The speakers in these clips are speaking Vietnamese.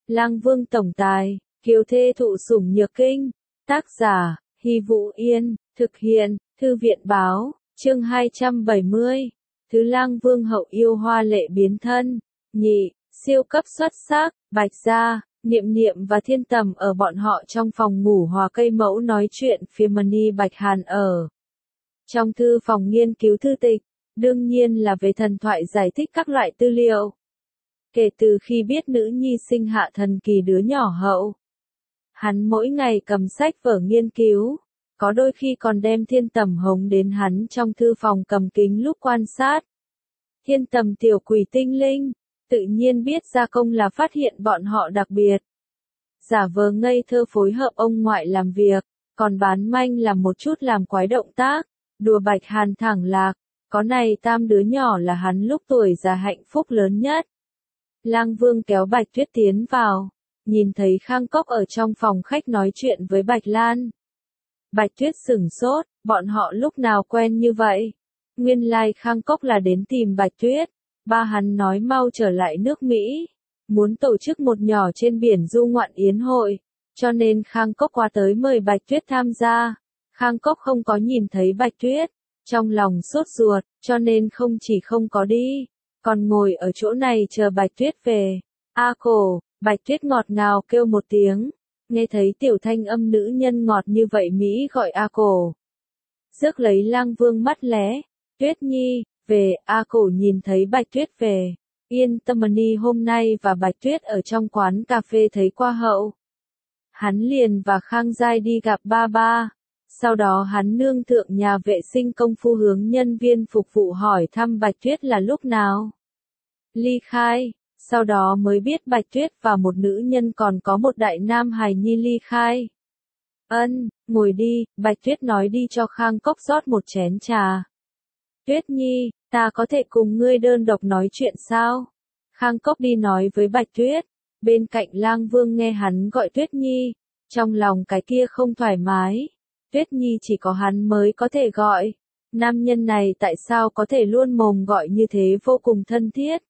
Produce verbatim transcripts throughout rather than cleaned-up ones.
Lang Vương tổng tài, kiều thê thụ sủng nhược kinh. Tác giả, Hy Vũ Yên, thực hiện, Thư viện báo, chương hai trăm bảy mươi. Thứ Lang Vương hậu yêu hoa lệ biến thân. Nhị, siêu cấp xuất sắc, Bạch Gia, Niệm Niệm và Thiên Tầm ở bọn họ trong phòng ngủ Hòa Cây Mẫu nói chuyện phía Mani Bạch Hàn ở. Trong thư phòng nghiên cứu thư tịch, đương nhiên là về thần thoại giải thích các loại tư liệu. Kể từ khi biết nữ nhi sinh hạ thần kỳ đứa nhỏ hậu, hắn mỗi ngày cầm sách vở nghiên cứu, có đôi khi còn đem Thiên Tầm hống đến hắn trong thư phòng cầm kính lúc quan sát. Thiên Tầm tiểu quỷ tinh linh, tự nhiên biết ra công là phát hiện bọn họ đặc biệt. Giả vờ ngây thơ phối hợp ông ngoại làm việc, còn bán manh làm một chút làm quái động tác, đùa Bạch Hàn thẳng lạc, có này tam đứa nhỏ là hắn lúc tuổi già hạnh phúc lớn nhất. Lang Vương kéo Bạch Tuyết tiến vào, nhìn thấy Khang Cốc ở trong phòng khách nói chuyện với Bạch Lan. Bạch Tuyết sửng sốt, bọn họ lúc nào quen như vậy? Nguyên lai Khang Cốc là đến tìm Bạch Tuyết, ba hắn nói mau trở lại nước Mỹ, muốn tổ chức một nhỏ trên biển du ngoạn yến hội, cho nên Khang Cốc qua tới mời Bạch Tuyết tham gia. Khang Cốc không có nhìn thấy Bạch Tuyết, trong lòng sốt ruột, cho nên không chỉ không có đi, còn ngồi ở chỗ này chờ Bạch Tuyết về. A cổ, Bạch Tuyết ngọt ngào kêu một tiếng, nghe thấy tiểu thanh âm nữ nhân ngọt như vậy Mỹ gọi A cổ. Rước lấy Lang Vương mắt lé, Tuyết Nhi, về, A cổ nhìn thấy Bạch Tuyết về, yên tâm Mani hôm nay và Bạch Tuyết ở trong quán cà phê thấy qua hậu. Hắn liền và Khang Giai đi gặp ba ba. Sau đó hắn nương thượng nhà vệ sinh công phu hướng nhân viên phục vụ hỏi thăm Bạch Tuyết là lúc nào ly khai, sau đó mới biết Bạch Tuyết và một nữ nhân còn có một đại nam hài nhi ly khai. Ân, ngồi đi, Bạch Tuyết nói đi cho Khang Cốc rót một chén trà. Tuyết Nhi, ta có thể cùng ngươi đơn độc nói chuyện sao? Khang Cốc đi nói với Bạch Tuyết, bên cạnh Lang Vương nghe hắn gọi Tuyết Nhi, trong lòng cái kia không thoải mái. Tuyết Nhi chỉ có hắn mới có thể gọi. Nam nhân này tại sao có thể luôn mồm gọi như thế vô cùng thân thiết.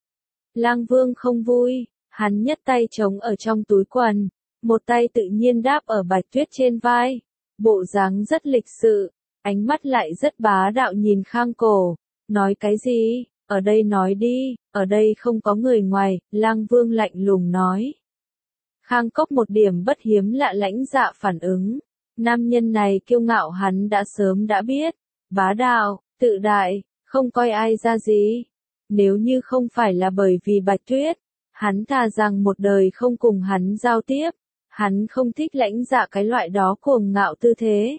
Lang Vương không vui, hắn nhất tay trống ở trong túi quần, một tay tự nhiên đáp ở Bạch Tuyết trên vai. Bộ dáng rất lịch sự, ánh mắt lại rất bá đạo nhìn Khang cổ. Nói cái gì, ở đây nói đi, ở đây không có người ngoài, Lang Vương lạnh lùng nói. Khang Cốc một điểm bất hiếm lạ lãnh dạ phản ứng. Nam nhân này kiêu ngạo hắn đã sớm đã biết, bá đạo, tự đại, không coi ai ra gì. Nếu như không phải là bởi vì Bạch Tuyết, hắn thà rằng một đời không cùng hắn giao tiếp, hắn không thích lãnh dạ cái loại đó cuồng ngạo tư thế.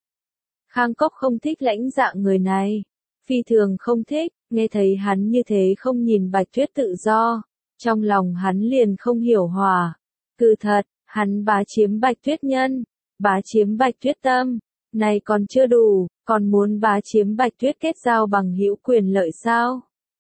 Khang Cốc không thích lãnh dạ người này, phi thường không thích, nghe thấy hắn như thế không nhìn Bạch Tuyết tự do, trong lòng hắn liền không hiểu hòa. Cứ thật, hắn bá chiếm Bạch Tuyết nhân. Bá chiếm Bạch Tuyết tâm, này còn chưa đủ, còn muốn bá chiếm Bạch Tuyết kết giao bằng hữu quyền lợi sao?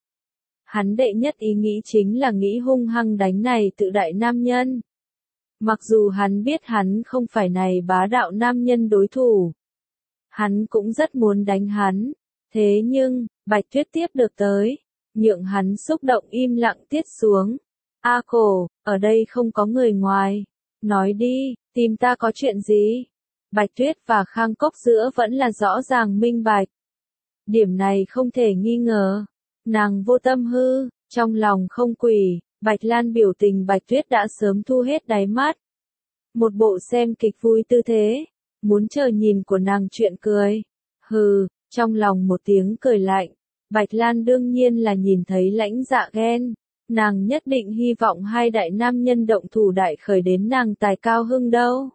Hắn đệ nhất ý nghĩ chính là nghĩ hung hăng đánh này tự đại nam nhân. Mặc dù hắn biết hắn không phải này bá đạo nam nhân đối thủ, hắn cũng rất muốn đánh hắn, thế nhưng, Bạch Tuyết tiếp được tới, nhượng hắn xúc động im lặng tiết xuống. A cổ, ở đây không có người ngoài, nói đi. Tìm ta có chuyện gì? Bạch Tuyết và Khang Cốc giữa vẫn là rõ ràng minh bạch. Điểm này không thể nghi ngờ. Nàng vô tâm hư, trong lòng không quỷ, Bạch Lan biểu tình Bạch Tuyết đã sớm thu hết đáy mắt. Một bộ xem kịch vui tư thế, muốn chờ nhìn của nàng chuyện cười. Hừ, trong lòng một tiếng cười lạnh. Bạch Lan đương nhiên là nhìn thấy lãnh dạ ghen. Nàng nhất định hy vọng hai đại nam nhân động thủ đại khởi đến nàng tài cao hưng đâu.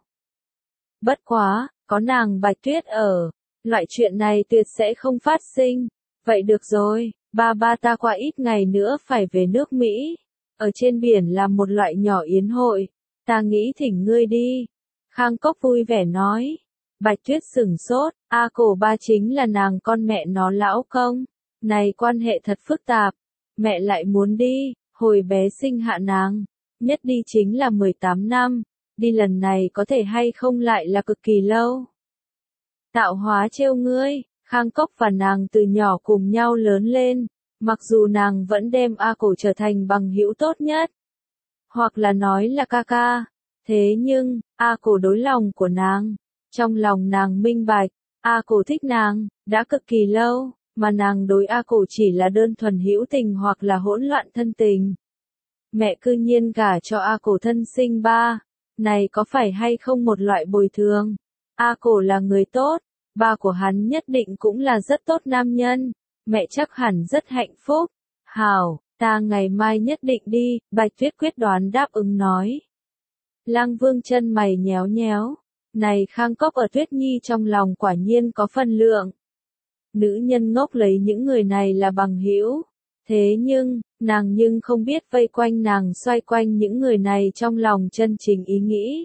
Bất quá, có nàng Bạch Tuyết ở, loại chuyện này tuyệt sẽ không phát sinh. Vậy được rồi, ba ba ta qua ít ngày nữa phải về nước Mỹ. Ở trên biển làm một loại nhỏ yến hội, ta nghĩ thỉnh ngươi đi. Khang Cốc vui vẻ nói. Bạch Tuyết sửng sốt, A cổ ba chính là nàng con mẹ nó lão công. Này quan hệ thật phức tạp, mẹ lại muốn đi. Hồi bé sinh hạ nàng, nhất đi chính là mười tám năm, đi lần này có thể hay không lại là cực kỳ lâu. Tạo hóa trêu ngươi, Khang Cốc và nàng từ nhỏ cùng nhau lớn lên, mặc dù nàng vẫn đem A cổ trở thành bằng hữu tốt nhất. hoặc là nói là ca ca. Thế nhưng, A Cổ đối lòng của nàng, trong lòng nàng minh bạch, A Cổ thích nàng, đã cực kỳ lâu, mà nàng đối A Cổ chỉ là đơn thuần hữu tình hoặc là hỗn loạn thân tình. Mẹ cư nhiên gả cho A Cổ thân sinh ba, này có phải hay không một loại bồi thường? A Cổ là người tốt, ba của hắn nhất định cũng là rất tốt nam nhân, mẹ chắc hẳn rất hạnh phúc. Hảo, ta ngày mai nhất định đi, Bạch Tuyết quyết đoán đáp ứng nói. Lang Vương chân mày nhéo nhéo, này Khang Cốc ở Tuyết Nhi trong lòng quả nhiên có phần lượng. Nữ nhân ngốc lấy những người này là bằng hữu, thế nhưng, nàng nhưng không biết vây quanh nàng xoay quanh những người này trong lòng chân chính ý nghĩ.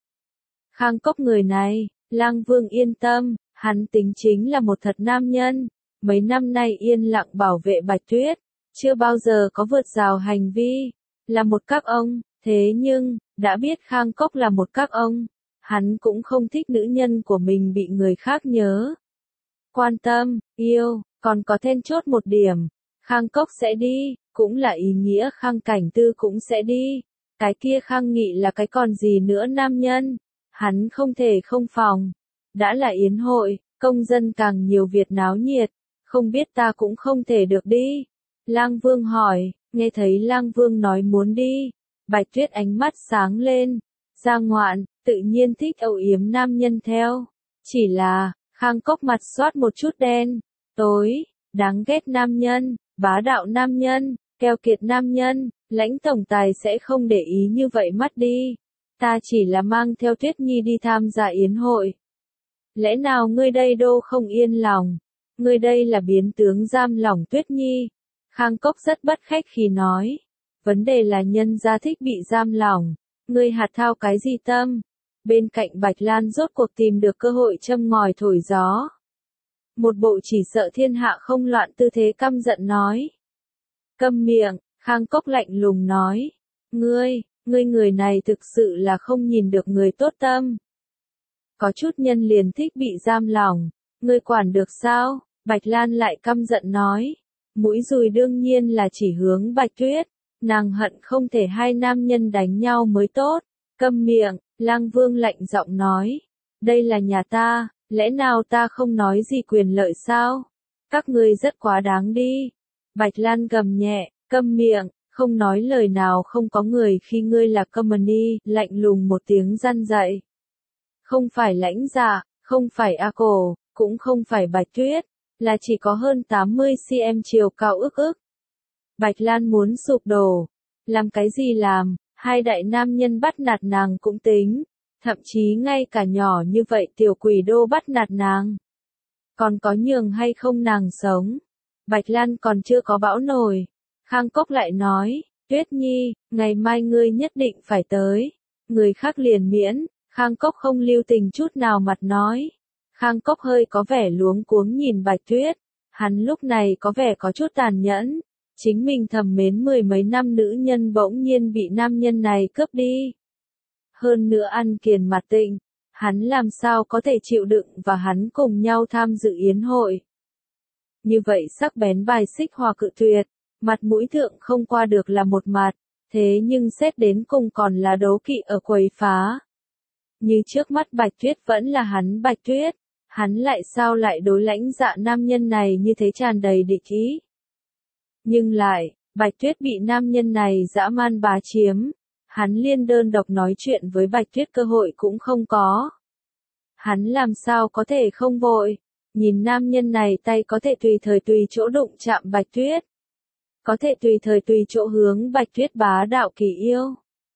Khang Cốc người này, Lang Vương yên tâm, hắn tính chính là một thật nam nhân, mấy năm nay yên lặng bảo vệ Bạch Tuyết, chưa bao giờ có vượt rào hành vi, là một các ông, thế nhưng, đã biết Khang Cốc là một các ông, hắn cũng không thích nữ nhân của mình bị người khác nhớ. Quan tâm, yêu, còn có then chốt một điểm, Khang Cốc sẽ đi, cũng là ý nghĩa Khang Cảnh Tư cũng sẽ đi, cái kia Khang Nghị là cái còn gì nữa nam nhân, hắn không thể không phòng, đã là yến hội, công dân càng nhiều Việt náo nhiệt, không biết ta cũng không thể được đi. Lang Vương hỏi, nghe thấy Lang Vương nói muốn đi, Bạch Tuyết ánh mắt sáng lên, ra ngoạn, tự nhiên thích âu yếm nam nhân theo, chỉ là, Khang Cốc mặt xoát một chút đen, tối, đáng ghét nam nhân, bá đạo nam nhân, keo kiệt nam nhân, lãnh tổng tài sẽ không để ý như vậy mắt đi, ta chỉ là mang theo Tuyết Nhi đi tham gia yến hội. Lẽ nào ngươi đây đô không yên lòng, ngươi đây là biến tướng giam lỏng Tuyết Nhi. Khang Cốc rất bất khách khí nói, vấn đề là nhân gia thích bị giam lỏng, ngươi hạt thao cái gì tâm. Bên cạnh Bạch Lan rốt cuộc tìm được cơ hội châm ngòi thổi gió. Một bộ chỉ sợ thiên hạ không loạn tư thế căm giận nói. Câm miệng, Khang Cốc lạnh lùng nói, ngươi, ngươi người này thực sự là không nhìn được người tốt tâm. Có chút nhân liền thích bị giam lỏng, ngươi quản được sao? Bạch Lan lại căm giận nói. Mũi dùi đương nhiên là chỉ hướng Bạch Tuyết, nàng hận không thể hai nam nhân đánh nhau mới tốt. Câm miệng, Lang Vương lạnh giọng nói, đây là nhà ta, lẽ nào ta không nói gì quyền lợi sao? Các ngươi rất quá đáng đi. Bạch Lan gầm nhẹ, câm miệng, không nói lời nào không có người khi ngươi là company, lạnh lùng một tiếng răn dạy. Không phải lãnh dạ, không phải A Cổ, cũng không phải Bạch Tuyết, là chỉ có hơn tám mươi xăng-ti-mét chiều cao ức ức. Bạch Lan muốn sụp đổ. Làm cái gì làm, hai đại nam nhân bắt nạt nàng cũng tính, thậm chí ngay cả nhỏ như vậy tiểu quỷ đô bắt nạt nàng. Còn có nhường hay không nàng sống? Bạch Lan còn chưa có bão nổi. Khang Cốc lại nói, Tuyết Nhi, ngày mai ngươi nhất định phải tới. Người khác liền miễn, Khang Cốc không lưu tình chút nào mặt nói. Khang Cốc hơi có vẻ luống cuống nhìn Bạch Tuyết, hắn lúc này có vẻ có chút tàn nhẫn. Chính mình thầm mến mười mấy năm nữ nhân bỗng nhiên bị nam nhân này cướp đi. Hơn nữa ăn kiền mặt tịnh, hắn làm sao có thể chịu đựng và hắn cùng nhau tham dự yến hội. Như vậy sắc bén bài xích hòa cự tuyệt, mặt mũi thượng không qua được là một mặt, thế nhưng xét đến cùng còn là đố kỵ ở quấy phá. Như trước mắt Bạch Tuyết vẫn là hắn Bạch Tuyết, hắn lại sao lại đối lãnh dạ nam nhân này như thế tràn đầy địch ý. Nhưng lại, Bạch Tuyết bị nam nhân này dã man bá chiếm, hắn liên đơn độc nói chuyện với Bạch Tuyết cơ hội cũng không có. Hắn làm sao có thể không vội, nhìn nam nhân này tay có thể tùy thời tùy chỗ đụng chạm Bạch Tuyết. Có thể tùy thời tùy chỗ hướng Bạch Tuyết bá đạo kỳ yêu.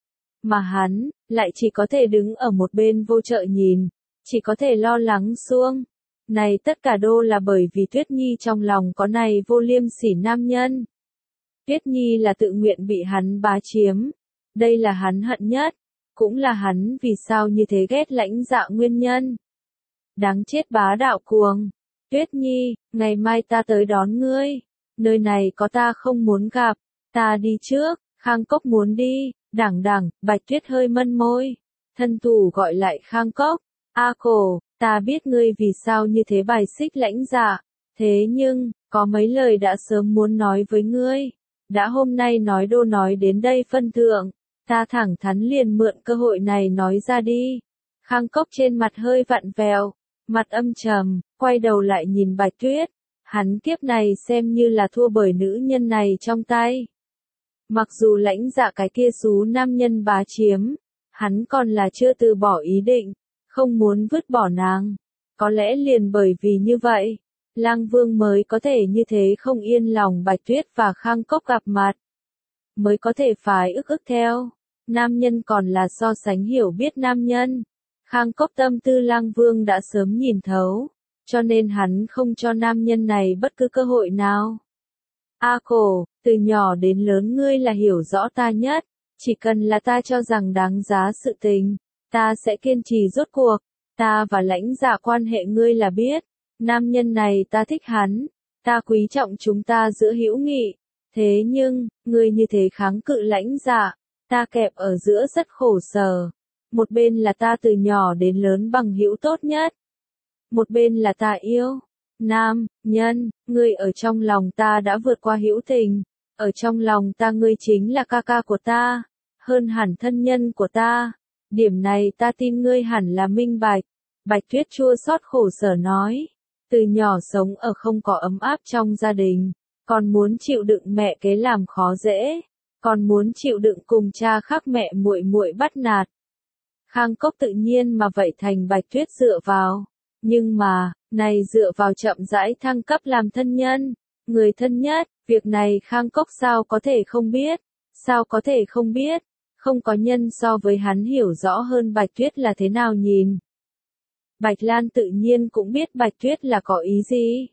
Mà hắn, lại chỉ có thể đứng ở một bên vô trợ nhìn, chỉ có thể lo lắng xuông. Này tất cả đô là bởi vì Tuyết Nhi trong lòng có này vô liêm sỉ nam nhân. Tuyết Nhi là tự nguyện bị hắn bá chiếm. Đây là hắn hận nhất. Cũng là hắn vì sao như thế ghét lãnh dạ nguyên nhân. Đáng chết bá đạo cuồng. Tuyết Nhi, ngày mai ta tới đón ngươi. Nơi này có ta không muốn gặp. Ta đi trước, Khang Cốc muốn đi. Đẳng đẳng, Bạch Tuyết hơi mân môi. Thân thủ gọi lại Khang Cốc. A Cổ, ta biết ngươi vì sao như thế bài xích lãnh dạ. Thế nhưng, có mấy lời đã sớm muốn nói với ngươi. Đã hôm nay nói đô nói đến đây phân thượng. Ta thẳng thắn liền mượn cơ hội này nói ra đi. Khang Cốc trên mặt hơi vặn vẹo, mặt âm trầm, quay đầu lại nhìn Bạch Tuyết. Hắn kiếp này xem như là thua bởi nữ nhân này trong tay. Mặc dù Lãnh Dạ cái kia xú nam nhân bá chiếm, hắn còn là chưa từ bỏ ý định, không muốn vứt bỏ nàng. Có lẽ liền bởi vì như vậy, Lang Vương mới có thể như thế không yên lòng Bạch Tuyết và Khang Cốc gặp mặt. Mới có thể phải ức ức theo. Nam nhân còn là so sánh hiểu biết nam nhân. Khang Cốc tâm tư Lang Vương đã sớm nhìn thấu, cho nên hắn không cho nam nhân này bất cứ cơ hội nào. A Cổ, từ nhỏ đến lớn ngươi là hiểu rõ ta nhất, chỉ cần là ta cho rằng đáng giá sự tình, ta sẽ kiên trì rốt cuộc. Ta và Lãnh Dạ quan hệ ngươi là biết, nam nhân này ta thích hắn, ta quý trọng chúng ta giữa hữu nghị. Thế nhưng, ngươi như thế kháng cự Lãnh Dạ, ta kẹp ở giữa rất khổ sở. Một bên là ta từ nhỏ đến lớn bằng hữu tốt nhất, một bên là ta yêu. Nam, nhân, ngươi ở trong lòng ta đã vượt qua hữu tình, ở trong lòng ta ngươi chính là ca ca của ta, hơn hẳn thân nhân của ta. Điểm này ta tin ngươi hẳn là minh bạch. Bạch Tuyết chua xót khổ sở nói, từ nhỏ sống ở không có ấm áp trong gia đình, còn muốn chịu đựng mẹ kế làm khó dễ, còn muốn chịu đựng cùng cha khác mẹ muội muội bắt nạt. Khang Cốc tự nhiên mà vậy thành Bạch Tuyết dựa vào, nhưng mà, này dựa vào chậm rãi thăng cấp làm thân nhân, người thân nhất, việc này Khang Cốc sao có thể không biết, sao có thể không biết, không có nhân so với hắn hiểu rõ hơn Bạch Tuyết là thế nào nhìn. Bạch Lan tự nhiên cũng biết Bạch Tuyết là có ý gì.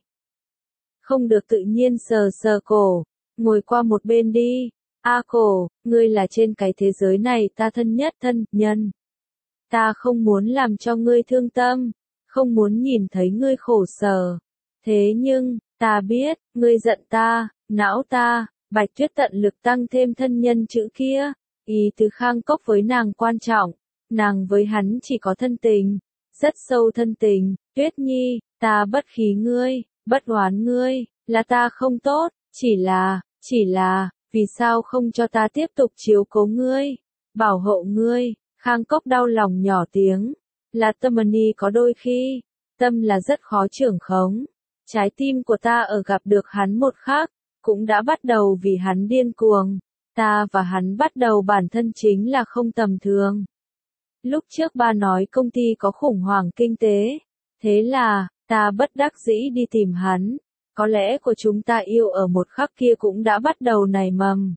Không được tự nhiên sờ sờ cổ, ngồi qua một bên đi. A Cổ, ngươi là trên cái thế giới này ta thân nhất thân nhân. Ta không muốn làm cho ngươi thương tâm, không muốn nhìn thấy ngươi khổ sở. Thế nhưng, ta biết, ngươi giận ta, não ta. Bạch Tuyết tận lực tăng thêm thân nhân chữ kia, ý từ Khang Cốc với nàng quan trọng, nàng với hắn chỉ có thân tình, rất sâu thân tình. Tuyết Nhi, ta bất khí ngươi, bất oán ngươi, là ta không tốt, chỉ là, chỉ là, vì sao không cho ta tiếp tục chiếu cố ngươi, bảo hộ ngươi. Khang Cốc đau lòng nhỏ tiếng, là Tâm-ni có đôi khi, tâm là rất khó trưởng khống. Trái tim của ta ở gặp được hắn một khắc, cũng đã bắt đầu vì hắn điên cuồng. Ta và hắn bắt đầu bản thân chính là không tầm thường. Lúc trước ba nói công ty có khủng hoảng kinh tế, thế là, ta bất đắc dĩ đi tìm hắn. Có lẽ của chúng ta yêu ở một khắc kia cũng đã bắt đầu nảy mầm.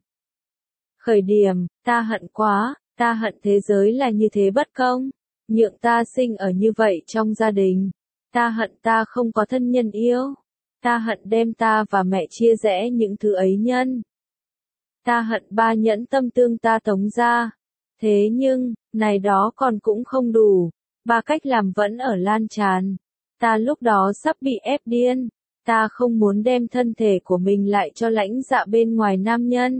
Khởi điểm, ta hận quá, ta hận thế giới là như thế bất công, nhượng ta sinh ở như vậy trong gia đình. Ta hận ta không có thân nhân yêu. Ta hận đem ta và mẹ chia rẽ những thứ ấy nhân. Ta hận ba nhẫn tâm tương ta tống ra. Thế nhưng, này đó còn cũng không đủ. Ba cách làm vẫn ở lan tràn. Ta lúc đó sắp bị ép điên. Ta không muốn đem thân thể của mình lại cho Lãnh Dạ bên ngoài nam nhân.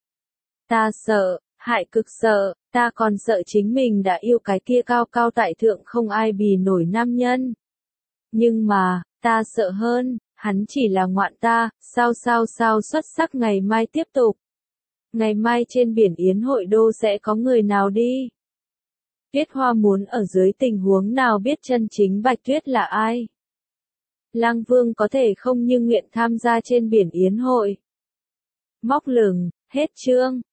Ta sợ, hại cực sợ, ta còn sợ chính mình đã yêu cái kia cao cao tại thượng không ai bì nổi nam nhân. Nhưng mà, ta sợ hơn, hắn chỉ là ngoạn ta, sao sao sao xuất sắc. Ngày mai tiếp tục. Ngày mai trên biển Yến Hội Đô sẽ có người nào đi? Tuyết Hoa muốn ở dưới tình huống nào biết chân chính Bạch Tuyết là ai? Lang Vương có thể không như nguyện tham gia trên biển Yến Hội. Móc lửng, hết chương.